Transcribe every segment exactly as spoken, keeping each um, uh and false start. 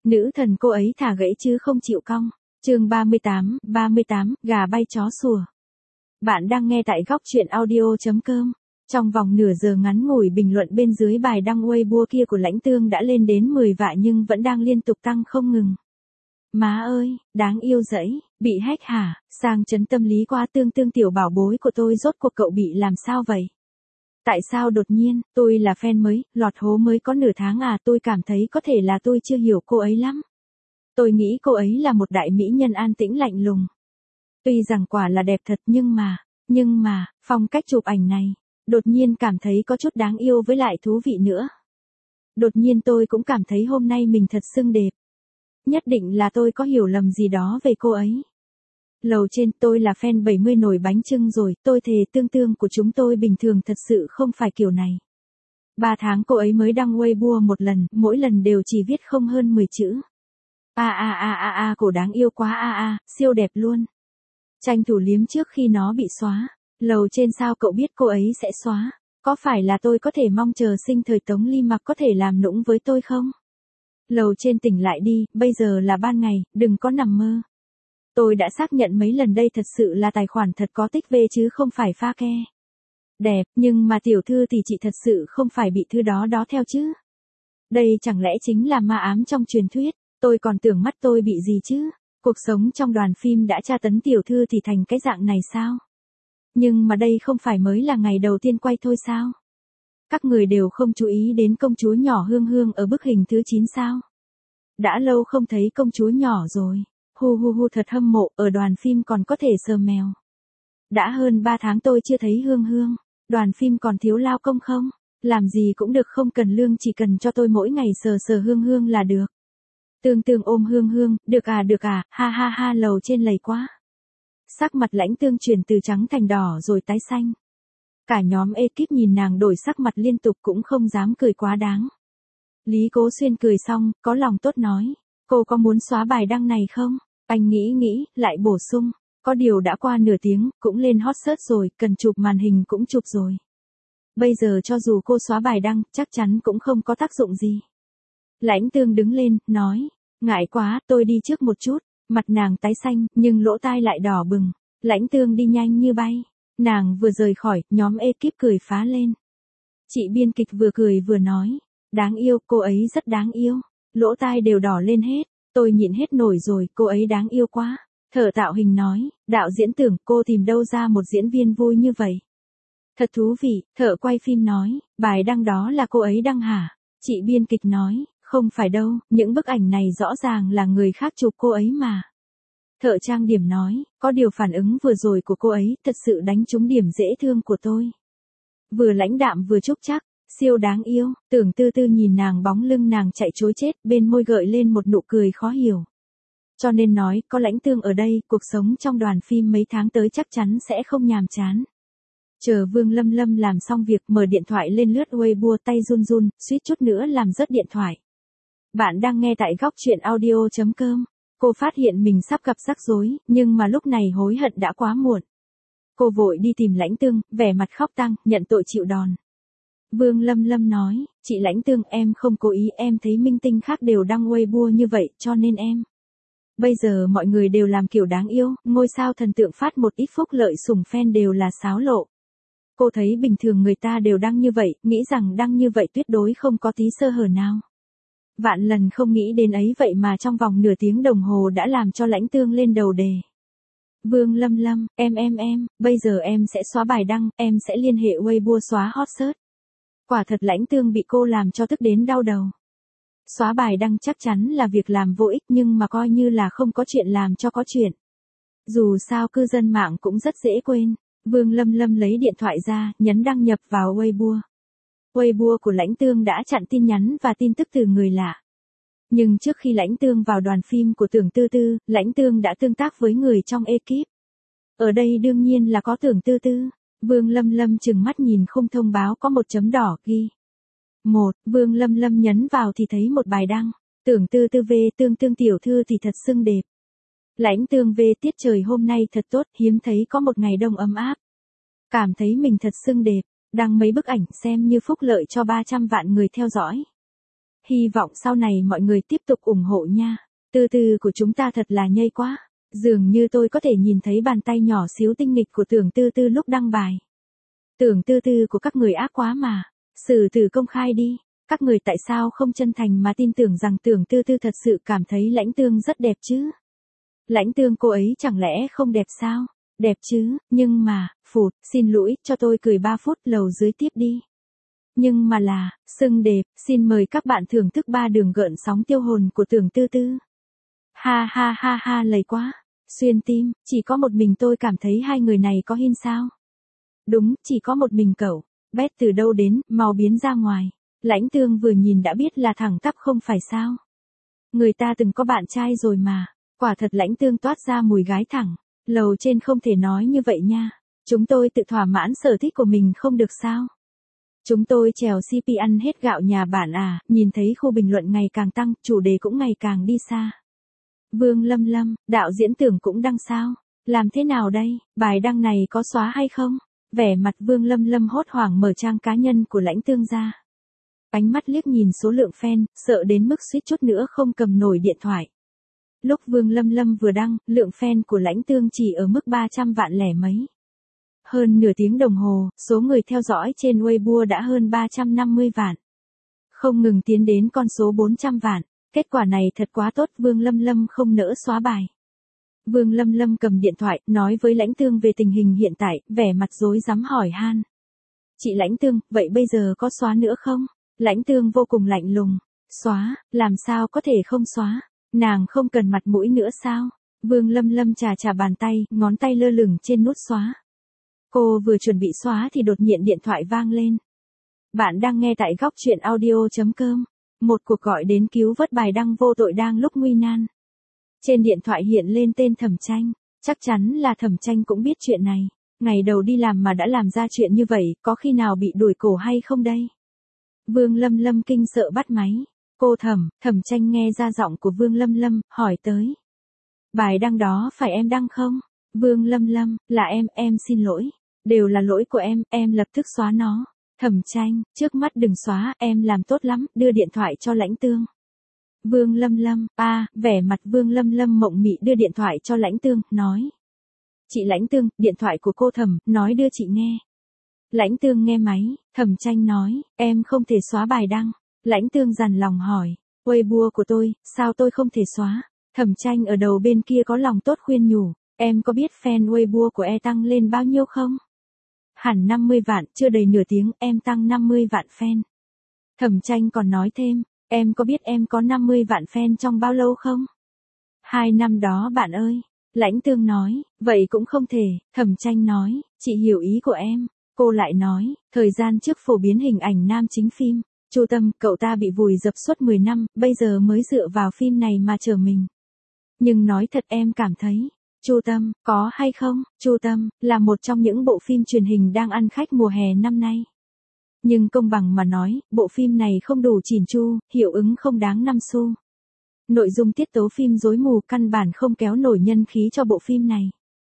Nữ thần cô ấy thả gãy chứ không chịu cong. Chương ba mươi tám, ba mươi tám, gà bay chó sủa. Bạn đang nghe tại góc truyện audio chấm com. Trong vòng nửa giờ ngắn ngủi, bình luận bên dưới bài đăng Weibo kia của Lãnh Tương đã lên đến mười vạn nhưng vẫn đang liên tục tăng không ngừng. Má ơi, đáng yêu dẫy, bị hack hả? Sang chấn tâm lý quá. Tương Tương tiểu bảo bối của tôi, rốt cuộc cậu bị làm sao vậy? Tại sao đột nhiên? Tôi là fan mới, lọt hố mới có nửa tháng à. Tôi cảm thấy có thể là tôi chưa hiểu cô ấy lắm. Tôi nghĩ cô ấy là một đại mỹ nhân an tĩnh lạnh lùng. Tuy rằng quả là đẹp thật nhưng mà, nhưng mà, phong cách chụp ảnh này, đột nhiên cảm thấy có chút đáng yêu với lại thú vị nữa. Đột nhiên tôi cũng cảm thấy hôm nay mình thật xinh đẹp. Nhất định là tôi có hiểu lầm gì đó về cô ấy. Lầu trên, tôi là fan bảy mươi nồi bánh chưng rồi, tôi thề Tương Tương của chúng tôi bình thường thật sự không phải kiểu này. Ba tháng cô ấy mới đăng Weibo một lần, mỗi lần đều chỉ viết không hơn mười chữ. A a a a a, cổ đáng yêu quá a a, siêu đẹp luôn. Tranh thủ liếm trước khi nó bị xóa. Lầu trên, sao cậu biết cô ấy sẽ xóa? Có phải là tôi có thể mong chờ sinh thời Tống Ly Mặc có thể làm nũng với tôi không? Lầu trên, tỉnh lại đi, bây giờ là ban ngày, đừng có nằm mơ. Tôi đã xác nhận mấy lần đây thật sự là tài khoản thật có tích về chứ không phải pha ke. Đẹp, nhưng mà tiểu thư thì chị thật sự không phải bị thứ đó đó theo chứ. Đây chẳng lẽ chính là ma ám trong truyền thuyết, tôi còn tưởng mắt tôi bị gì chứ. Cuộc sống trong đoàn phim đã tra tấn tiểu thư thì thành cái dạng này sao? Nhưng mà đây không phải mới là ngày đầu tiên quay thôi sao? Các người đều không chú ý đến công chúa nhỏ Hương Hương ở bức hình thứ chín sao? Đã lâu không thấy công chúa nhỏ rồi. Hu hu hu, thật hâm mộ, ở đoàn phim còn có thể sờ mèo. Đã hơn ba tháng tôi chưa thấy Hương Hương. Đoàn phim còn thiếu lao công không? Làm gì cũng được, không cần lương, chỉ cần cho tôi mỗi ngày sờ sờ Hương Hương là được. Tương Tương ôm Hương Hương, được à được à, ha ha ha. Lầu trên lầy quá. Sắc mặt Lãnh Tương chuyển từ trắng thành đỏ rồi tái xanh. Cả nhóm ekip nhìn nàng đổi sắc mặt liên tục cũng không dám cười quá đáng. Lý Cố Xuyên cười xong, có lòng tốt nói, cô có muốn xóa bài đăng này không? Anh nghĩ nghĩ, lại bổ sung, có điều đã qua nửa tiếng, cũng lên hot search rồi, cần chụp màn hình cũng chụp rồi. Bây giờ cho dù cô xóa bài đăng, chắc chắn cũng không có tác dụng gì. Lãnh Tương đứng lên, nói, ngại quá, tôi đi trước một chút. Mặt nàng tái xanh, nhưng lỗ tai lại đỏ bừng. Lãnh Tương đi nhanh như bay. Nàng vừa rời khỏi, nhóm ekip cười phá lên. Chị biên kịch vừa cười vừa nói, đáng yêu, cô ấy rất đáng yêu. Lỗ tai đều đỏ lên hết. Tôi nhịn hết nổi rồi, cô ấy đáng yêu quá. Thợ tạo hình nói, đạo diễn tưởng cô tìm đâu ra một diễn viên vui như vậy. Thật thú vị. Thợ quay phim nói, bài đăng đó là cô ấy đăng hả? Chị biên kịch nói, không phải đâu, những bức ảnh này rõ ràng là người khác chụp cô ấy mà. Thợ trang điểm nói, có điều phản ứng vừa rồi của cô ấy thật sự đánh trúng điểm dễ thương của tôi. Vừa lãnh đạm vừa chúc chắc, siêu đáng yêu. Tưởng Tư Tư nhìn nàng, bóng lưng nàng chạy trối chết, bên môi gợi lên một nụ cười khó hiểu. Cho nên nói, có Lãnh Tương ở đây, cuộc sống trong đoàn phim mấy tháng tới chắc chắn sẽ không nhàm chán. Chờ Vương Lâm Lâm làm xong việc, mở điện thoại lên lướt Weibo, tay run run, suýt chút nữa làm rớt điện thoại. Bạn đang nghe tại góc truyện audio chấm com. Cô phát hiện mình sắp gặp rắc rối, nhưng mà lúc này hối hận đã quá muộn. Cô vội đi tìm Lãnh Tương, vẻ mặt khóc tang, nhận tội chịu đòn. Vương Lâm Lâm nói, chị Lãnh Tương, em không cố ý, em thấy minh tinh khác đều đăng Weibo như vậy, cho nên em. Bây giờ mọi người đều làm kiểu đáng yêu, ngôi sao thần tượng phát một ít phúc lợi sủng fan đều là xáo lộ. Cô thấy bình thường người ta đều đăng như vậy, nghĩ rằng đăng như vậy tuyệt đối không có tí sơ hở nào. Vạn lần không nghĩ đến ấy vậy mà trong vòng nửa tiếng đồng hồ đã làm cho Lãnh Tương lên đầu đề. Vương Lâm Lâm, em em em, bây giờ em sẽ xóa bài đăng, em sẽ liên hệ Weibo xóa hot search. Quả thật Lãnh Tương bị cô làm cho tức đến đau đầu. Xóa bài đăng chắc chắn là việc làm vô ích nhưng mà coi như là không có chuyện làm cho có chuyện. Dù sao cư dân mạng cũng rất dễ quên. Vương Lâm Lâm lấy điện thoại ra, nhấn đăng nhập vào Weibo. Weibo của Lãnh Tương đã chặn tin nhắn và tin tức từ người lạ. Nhưng trước khi Lãnh Tương vào đoàn phim của Tưởng Tư Tư, Lãnh Tương đã tương tác với người trong ekip. Ở đây đương nhiên là có Tưởng Tư Tư. Vương Lâm Lâm trừng mắt nhìn khung thông báo có một chấm đỏ ghi. Một, Vương Lâm Lâm nhấn vào thì thấy một bài đăng. Tưởng Tư Tư về, Tương Tương tiểu thư thì thật xinh đẹp. Lãnh Tương về, tiết trời hôm nay thật tốt, hiếm thấy có một ngày đông ấm áp. Cảm thấy mình thật xinh đẹp. Đăng mấy bức ảnh xem như phúc lợi cho ba trăm vạn người theo dõi. Hy vọng sau này mọi người tiếp tục ủng hộ nha. Tư tư của chúng ta thật là nhây quá. Dường như tôi có thể nhìn thấy bàn tay nhỏ xíu tinh nghịch của Tưởng Tư Tư lúc đăng bài. Tưởng Tư Tư của các người ác quá mà. Xử tử công khai đi. Các người tại sao không chân thành mà tin tưởng rằng Tưởng Tư Tư thật sự cảm thấy Lãnh Tương rất đẹp chứ? Lãnh Tương cô ấy chẳng lẽ không đẹp sao? Đẹp chứ, nhưng mà, phụt, xin lỗi, cho tôi cười ba phút, lầu dưới tiếp đi. Nhưng mà là, xinh đẹp, xin mời các bạn thưởng thức ba đường gợn sóng tiêu hồn của Tưởng Tư Tư. Ha ha ha ha lầy quá, xuyên tim, chỉ có một mình tôi cảm thấy hai người này có hin sao? Đúng, chỉ có một mình cậu, bét từ đâu đến, mau biến ra ngoài. Lãnh Tương vừa nhìn đã biết là thẳng tắp không phải sao. Người ta từng có bạn trai rồi mà, quả thật Lãnh Tương toát ra mùi gái thẳng. Lầu trên không thể nói như vậy nha. Chúng tôi tự thỏa mãn sở thích của mình không được sao? Chúng tôi trèo xê pê ăn hết gạo nhà bạn à, nhìn thấy khu bình luận ngày càng tăng, chủ đề cũng ngày càng đi xa. Vương Lâm Lâm, đạo diễn Tưởng cũng đăng sao? Làm thế nào đây, bài đăng này có xóa hay không? Vẻ mặt Vương Lâm Lâm hốt hoảng mở trang cá nhân của Lãnh Tương ra. Ánh mắt liếc nhìn số lượng fan, sợ đến mức suýt chút nữa không cầm nổi điện thoại. Lúc Vương Lâm Lâm vừa đăng, lượng fan của Lãnh Tương chỉ ở mức ba trăm vạn lẻ mấy. Hơn nửa tiếng đồng hồ, số người theo dõi trên Weibo đã hơn ba trăm năm mươi vạn. Không ngừng tiến đến con số bốn trăm vạn. Kết quả này thật quá tốt, Vương Lâm Lâm không nỡ xóa bài. Vương Lâm Lâm cầm điện thoại, nói với Lãnh Tương về tình hình hiện tại, vẻ mặt rối rắm hỏi han. Chị Lãnh Tương, vậy bây giờ có xóa nữa không? Lãnh Tương vô cùng lạnh lùng. Xóa, làm sao có thể không xóa? Nàng không cần mặt mũi nữa sao? Vương Lâm Lâm chà chà bàn tay, ngón tay lơ lửng trên nút xóa. Cô vừa chuẩn bị xóa thì đột nhiên điện thoại vang lên. Bạn đang nghe tại góc truyện audio chấm com. Một cuộc gọi đến cứu vớt bài đăng vô tội đang lúc nguy nan. Trên điện thoại hiện lên tên Thẩm Tranh. Chắc chắn là Thẩm Tranh cũng biết chuyện này. Ngày đầu đi làm mà đã làm ra chuyện như vậy, có khi nào bị đuổi cổ hay không đây? Vương Lâm Lâm kinh sợ bắt máy. Cô Thẩm, Thẩm Tranh nghe ra giọng của Vương Lâm Lâm, hỏi tới. Bài đăng đó phải em đăng không? Vương Lâm Lâm, là em, em xin lỗi. Đều là lỗi của em, em lập tức xóa nó. Thẩm Tranh, trước mắt đừng xóa, em làm tốt lắm, đưa điện thoại cho Lãnh Tương. Vương Lâm Lâm, a, à, vẻ mặt Vương Lâm Lâm mộng mị đưa điện thoại cho Lãnh Tương, nói. Chị Lãnh Tương, điện thoại của cô Thẩm, nói đưa chị nghe. Lãnh Tương nghe máy, Thẩm Tranh nói, em không thể xóa bài đăng. Lãnh Tương dằn lòng hỏi, Weibo của tôi, sao tôi không thể xóa? Thẩm Tranh ở đầu bên kia có lòng tốt khuyên nhủ, em có biết fan Weibo của e tăng lên bao nhiêu không? Hẳn năm mươi vạn, chưa đầy nửa tiếng, em tăng năm mươi vạn fan. Thẩm Tranh còn nói thêm, em có biết em có năm mươi vạn fan trong bao lâu không? Hai năm đó bạn ơi. Lãnh Tương nói, vậy cũng không thể. Thẩm Tranh nói, chị hiểu ý của em. Cô lại nói, thời gian trước phổ biến hình ảnh nam chính phim. Chu Tâm, cậu ta bị vùi dập suốt mười năm, bây giờ mới dựa vào phim này mà trở mình. Nhưng nói thật em cảm thấy, Chu Tâm, có hay không? Chu Tâm, là một trong những bộ phim truyền hình đang ăn khách mùa hè năm nay. Nhưng công bằng mà nói, bộ phim này không đủ chỉn chu, hiệu ứng không đáng năm xu. Nội dung tiết tấu phim rối mù căn bản không kéo nổi nhân khí cho bộ phim này.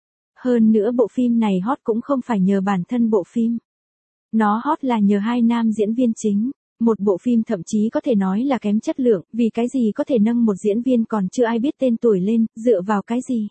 Hơn nữa bộ phim này hot cũng không phải nhờ bản thân bộ phim. Nó hot là nhờ hai nam diễn viên chính. Một bộ phim thậm chí có thể nói là kém chất lượng, vì cái gì có thể nâng một diễn viên còn chưa ai biết tên tuổi lên, dựa vào cái gì?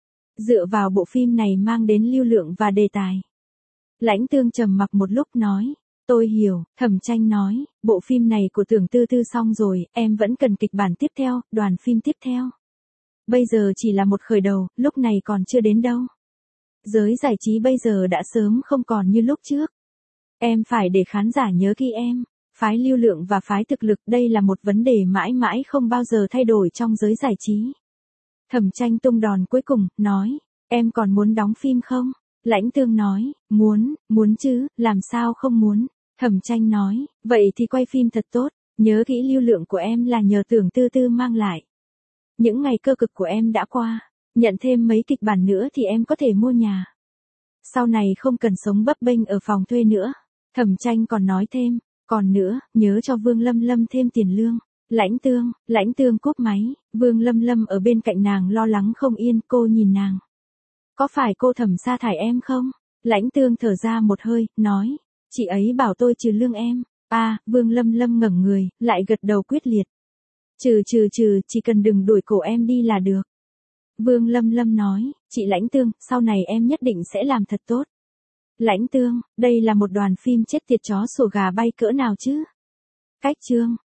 Dựa vào bộ phim này mang đến lưu lượng và đề tài. Lãnh Tương trầm mặc một lúc nói, tôi hiểu. Thẩm Tranh nói, bộ phim này của Tưởng Tư Tư xong rồi, em vẫn cần kịch bản tiếp theo, đoàn phim tiếp theo. Bây giờ chỉ là một khởi đầu, lúc này còn chưa đến đâu. Giới giải trí bây giờ đã sớm không còn như lúc trước. Em phải để khán giả nhớ kỹ em. Phái lưu lượng và phái thực lực, đây là một vấn đề mãi mãi không bao giờ thay đổi trong giới giải trí. Thẩm Tranh tung đòn cuối cùng, nói, em còn muốn đóng phim không? Lãnh Tương nói, muốn, muốn chứ, làm sao không muốn? Thẩm Tranh nói, vậy thì quay phim thật tốt, nhớ kỹ lưu lượng của em là nhờ Tưởng Tư Tư mang lại. Những ngày cơ cực của em đã qua, nhận thêm mấy kịch bản nữa thì em có thể mua nhà. Sau này không cần sống bấp bênh ở phòng thuê nữa. Thẩm Tranh còn nói thêm, còn nữa, nhớ cho Vương Lâm Lâm thêm tiền lương. Lãnh Tương, Lãnh Tương cúp máy, Vương Lâm Lâm ở bên cạnh nàng lo lắng không yên, cô nhìn nàng. Có phải cô Thẩm sa thải em không? Lãnh Tương thở ra một hơi, nói, chị ấy bảo tôi trừ lương em. A, Vương Lâm Lâm ngẩng người, lại gật đầu quyết liệt. Trừ trừ trừ, chỉ cần đừng đuổi cổ em đi là được. Vương Lâm Lâm nói, chị Lãnh Tương, sau này em nhất định sẽ làm thật tốt. Lãnh Tương, đây là một đoàn phim chết tiệt chó sủa gà bay cỡ nào chứ? Cách chương